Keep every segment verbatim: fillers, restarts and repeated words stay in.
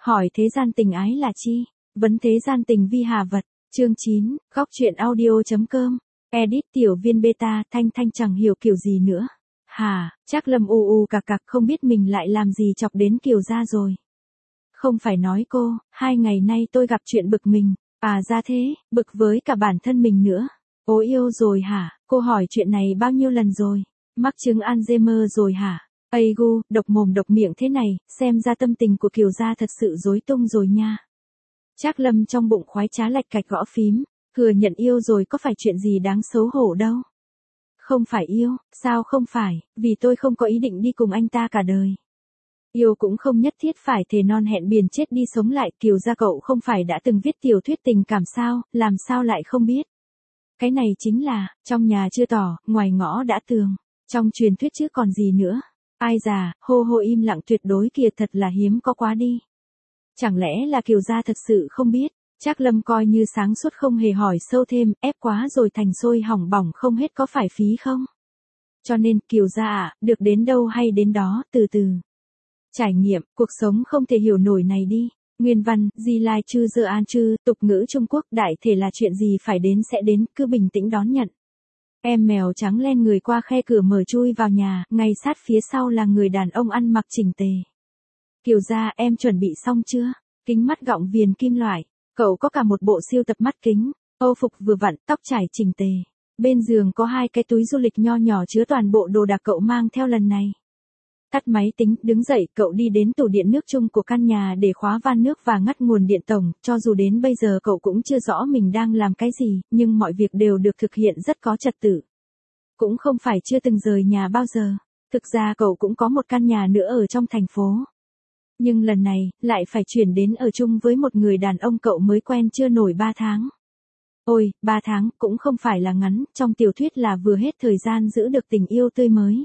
Hỏi thế gian tình ái là chi? Vấn thế gian tình vi hà vật. Chương chín, góc truyện audio.com. Edit tiểu viên beta, Thanh Thanh chẳng hiểu kiểu gì nữa. Hà, chắc Lâm u u cặc cặc không biết mình lại làm gì chọc đến Kiều gia rồi. Không phải nói cô, hai ngày nay tôi gặp chuyện bực mình. À ra thế, bực với cả bản thân mình nữa. Ố yêu rồi hả? Cô hỏi chuyện này bao nhiêu lần rồi? Mắc chứng Alzheimer rồi hả? Ây gu, độc mồm độc miệng thế này, xem ra tâm tình của Kiều gia thật sự rối tung rồi nha. Trác Lâm trong bụng khoái trá lạch cạch gõ phím, thừa nhận yêu rồi có phải chuyện gì đáng xấu hổ đâu. Không phải yêu, sao không phải, vì tôi không có ý định đi cùng anh ta cả đời. Yêu cũng không nhất thiết phải thề non hẹn biển chết đi sống lại, Kiều gia cậu không phải đã từng viết tiểu thuyết tình cảm sao, làm sao lại không biết. Cái này chính là, trong nhà chưa tỏ, ngoài ngõ đã tường, trong truyền thuyết chứ còn gì nữa. Ai già, hô hô im lặng tuyệt đối kìa, thật là hiếm có quá đi. Chẳng lẽ là Kiều gia thật sự không biết? Trác Lâm coi như sáng suốt không hề hỏi sâu thêm, ép quá rồi thành sôi hỏng bỏng không hết có phải phí không? Cho nên, Kiều gia à, được đến đâu hay đến đó, từ từ. Trải nghiệm, cuộc sống không thể hiểu nổi này đi. Nguyên văn, Di Lai Chư Dơ An Chư, tục ngữ Trung Quốc, đại thể là chuyện gì phải đến sẽ đến, cứ bình tĩnh đón nhận. Em mèo trắng len người qua khe cửa mở chui vào nhà, ngay sát phía sau là người đàn ông ăn mặc chỉnh tề. Kiều gia, em chuẩn bị xong chưa? Kính mắt gọng viền kim loại. Cậu có cả một bộ siêu tập mắt kính, âu phục vừa vặn, tóc trải chỉnh tề. Bên giường có hai cái túi du lịch nho nhỏ chứa toàn bộ đồ đạc cậu mang theo lần này. Tắt máy tính, đứng dậy, cậu đi đến tủ điện nước chung của căn nhà để khóa van nước và ngắt nguồn điện tổng, cho dù đến bây giờ cậu cũng chưa rõ mình đang làm cái gì, nhưng mọi việc đều được thực hiện rất có trật tự. Cũng không phải chưa từng rời nhà bao giờ, thực ra cậu cũng có một căn nhà nữa ở trong thành phố. Nhưng lần này, lại phải chuyển đến ở chung với một người đàn ông cậu mới quen chưa nổi ba tháng. Ôi, ba tháng, cũng không phải là ngắn, trong tiểu thuyết là vừa hết thời gian giữ được tình yêu tươi mới.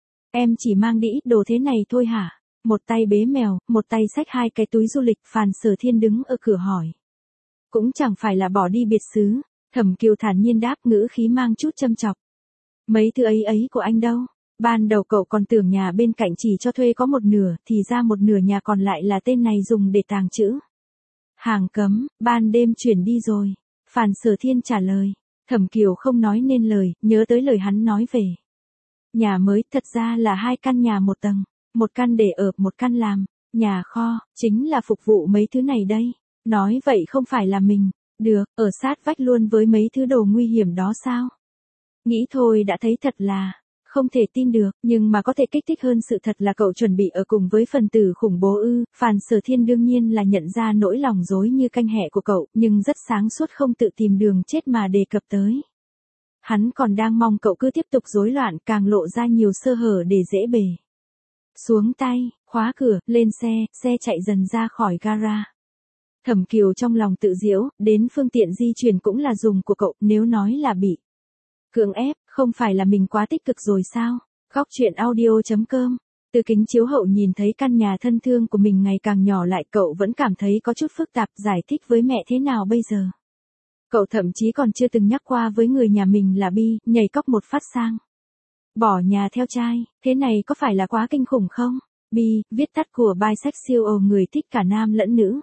Em chỉ mang đi ít đồ thế này thôi hả? Một tay bế mèo, một tay xách hai cái túi du lịch, Phàn Sở Thiên đứng ở cửa hỏi. Cũng chẳng phải là bỏ đi biệt xứ, Thẩm Kiều thản nhiên đáp, ngữ khí mang chút châm chọc. Mấy thứ ấy ấy của anh đâu? Ban đầu cậu còn tưởng nhà bên cạnh chỉ cho thuê có một nửa, thì ra một nửa nhà còn lại là tên này dùng để tàng trữ. Hàng cấm, ban đêm chuyển đi rồi. Phàn Sở Thiên trả lời. Thẩm Kiều không nói nên lời, nhớ tới lời hắn nói về. Nhà mới, thật ra là hai căn nhà một tầng, một căn để ở, một căn làm, nhà kho, chính là phục vụ mấy thứ này đây. Nói vậy không phải là mình, được, ở sát vách luôn với mấy thứ đồ nguy hiểm đó sao? Nghĩ thôi đã thấy thật là không thể tin được, nhưng mà có thể kích thích hơn sự thật là cậu chuẩn bị ở cùng với phần tử khủng bố ư. Phàn Sở Thiên đương nhiên là nhận ra nỗi lòng rối như canh hẹ của cậu, nhưng rất sáng suốt không tự tìm đường chết mà đề cập tới. Hắn còn đang mong cậu cứ tiếp tục rối loạn, càng lộ ra nhiều sơ hở để dễ bề. Xuống tay, khóa cửa, lên xe, xe chạy dần ra khỏi gara. Thẩm Kiều trong lòng tự giễu, đến phương tiện di chuyển cũng là dùng của cậu, nếu nói là bị cưỡng ép, không phải là mình quá tích cực rồi sao? Góc truyện audio.com. Từ kính chiếu hậu nhìn thấy căn nhà thân thương của mình ngày càng nhỏ lại, cậu vẫn cảm thấy có chút phức tạp, giải thích với mẹ thế nào bây giờ? Cậu thậm chí còn chưa từng nhắc qua với người nhà mình là Bi, nhảy cóc một phát sang. Bỏ nhà theo trai, thế này có phải là quá kinh khủng không? Bi, viết tắt của bisexual, người thích cả nam lẫn nữ.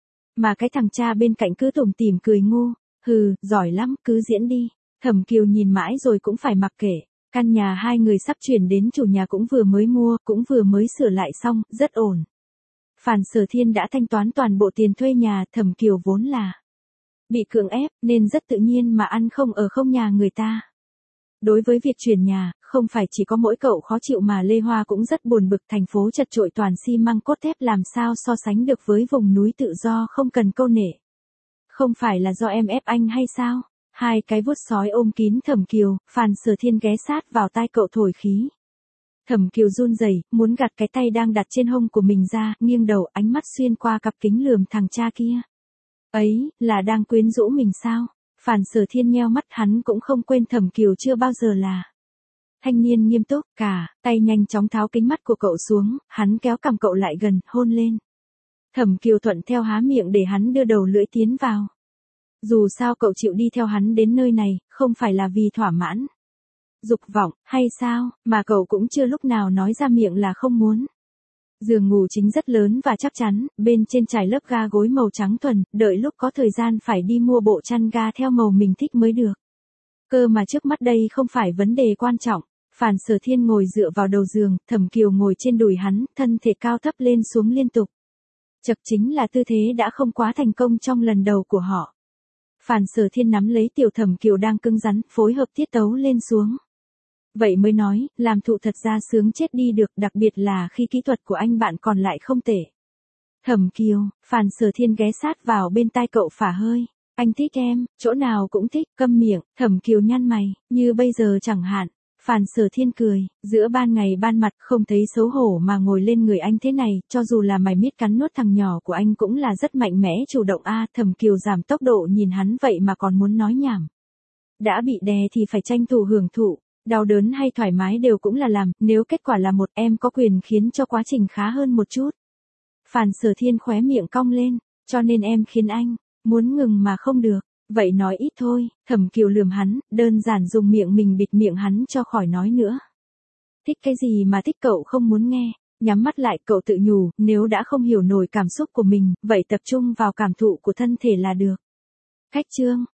Mà cái thằng cha bên cạnh cứ tủm tỉm cười ngu, hừ, giỏi lắm, cứ diễn đi. Thẩm Kiều nhìn mãi rồi cũng phải mặc kệ. Căn nhà hai người sắp chuyển đến chủ nhà cũng vừa mới mua, cũng vừa mới sửa lại xong, rất ổn. Phàn Sở Thiên đã thanh toán toàn bộ tiền thuê nhà, Thẩm Kiều vốn là bị cưỡng ép, nên rất tự nhiên mà ăn không ở không nhà người ta. Đối với việc chuyển nhà, không phải chỉ có mỗi cậu khó chịu mà Lê Hoa cũng rất buồn bực, thành phố chật chội toàn xi măng cốt thép làm sao so sánh được với vùng núi tự do không cần câu nệ. Không phải là do em ép anh hay sao? Hai cái vuốt sói ôm kín Thẩm Kiều, Phàn Sở Thiên ghé sát vào tai cậu thổi khí. Thẩm Kiều run rẩy, muốn gạt cái tay đang đặt trên hông của mình ra, nghiêng đầu, ánh mắt xuyên qua cặp kính lườm thằng cha kia. Ấy, là đang quyến rũ mình sao? Phàn Sở Thiên nheo mắt, hắn cũng không quên Thẩm Kiều chưa bao giờ là thanh niên nghiêm túc, cả, tay nhanh chóng tháo kính mắt của cậu xuống, hắn kéo cằm cậu lại gần, hôn lên. Thẩm Kiều thuận theo há miệng để hắn đưa đầu lưỡi tiến vào. Dù sao cậu chịu đi theo hắn đến nơi này, không phải là vì thỏa mãn dục vọng, hay sao, mà cậu cũng chưa lúc nào nói ra miệng là không muốn. Giường ngủ chính rất lớn và chắc chắn, bên trên trải lớp ga gối màu trắng thuần, đợi lúc có thời gian phải đi mua bộ chăn ga theo màu mình thích mới được. Cơ mà trước mắt đây không phải vấn đề quan trọng. Phàn Sở Thiên ngồi dựa vào đầu giường, Thẩm Kiều ngồi trên đùi hắn, thân thể cao thấp lên xuống liên tục. Chật chính là tư thế đã không quá thành công trong lần đầu của họ. Phàn Sở Thiên nắm lấy tiểu Thẩm Kiều đang cứng rắn, phối hợp tiết tấu lên xuống. Vậy mới nói, làm thụ thật ra sướng chết đi được, đặc biệt là khi kỹ thuật của anh bạn còn lại không tệ. Thẩm Kiều, Phàn Sở Thiên ghé sát vào bên tai cậu phả hơi. Anh thích em, chỗ nào cũng thích, câm miệng. Thẩm Kiều nhăn mày, như bây giờ chẳng hạn. Phàn Sở Thiên cười, giữa ban ngày ban mặt không thấy xấu hổ mà ngồi lên người anh thế này, cho dù là mày miết cắn nuốt thằng nhỏ của anh cũng là rất mạnh mẽ chủ động a. Thẩm Kiều giảm tốc độ nhìn hắn vậy mà còn muốn nói nhảm. Đã bị đè thì phải tranh thủ hưởng thụ, đau đớn hay thoải mái đều cũng là làm, nếu kết quả là một em có quyền khiến cho quá trình khá hơn một chút. Phàn Sở Thiên khóe miệng cong lên, cho nên em khiến anh, muốn ngừng mà không được. Vậy nói ít thôi, Thẩm Kiều lườm hắn, đơn giản dùng miệng mình bịt miệng hắn cho khỏi nói nữa. Thích cái gì mà thích cậu không muốn nghe, nhắm mắt lại cậu tự nhủ, nếu đã không hiểu nổi cảm xúc của mình, vậy tập trung vào cảm thụ của thân thể là được. Khách chương,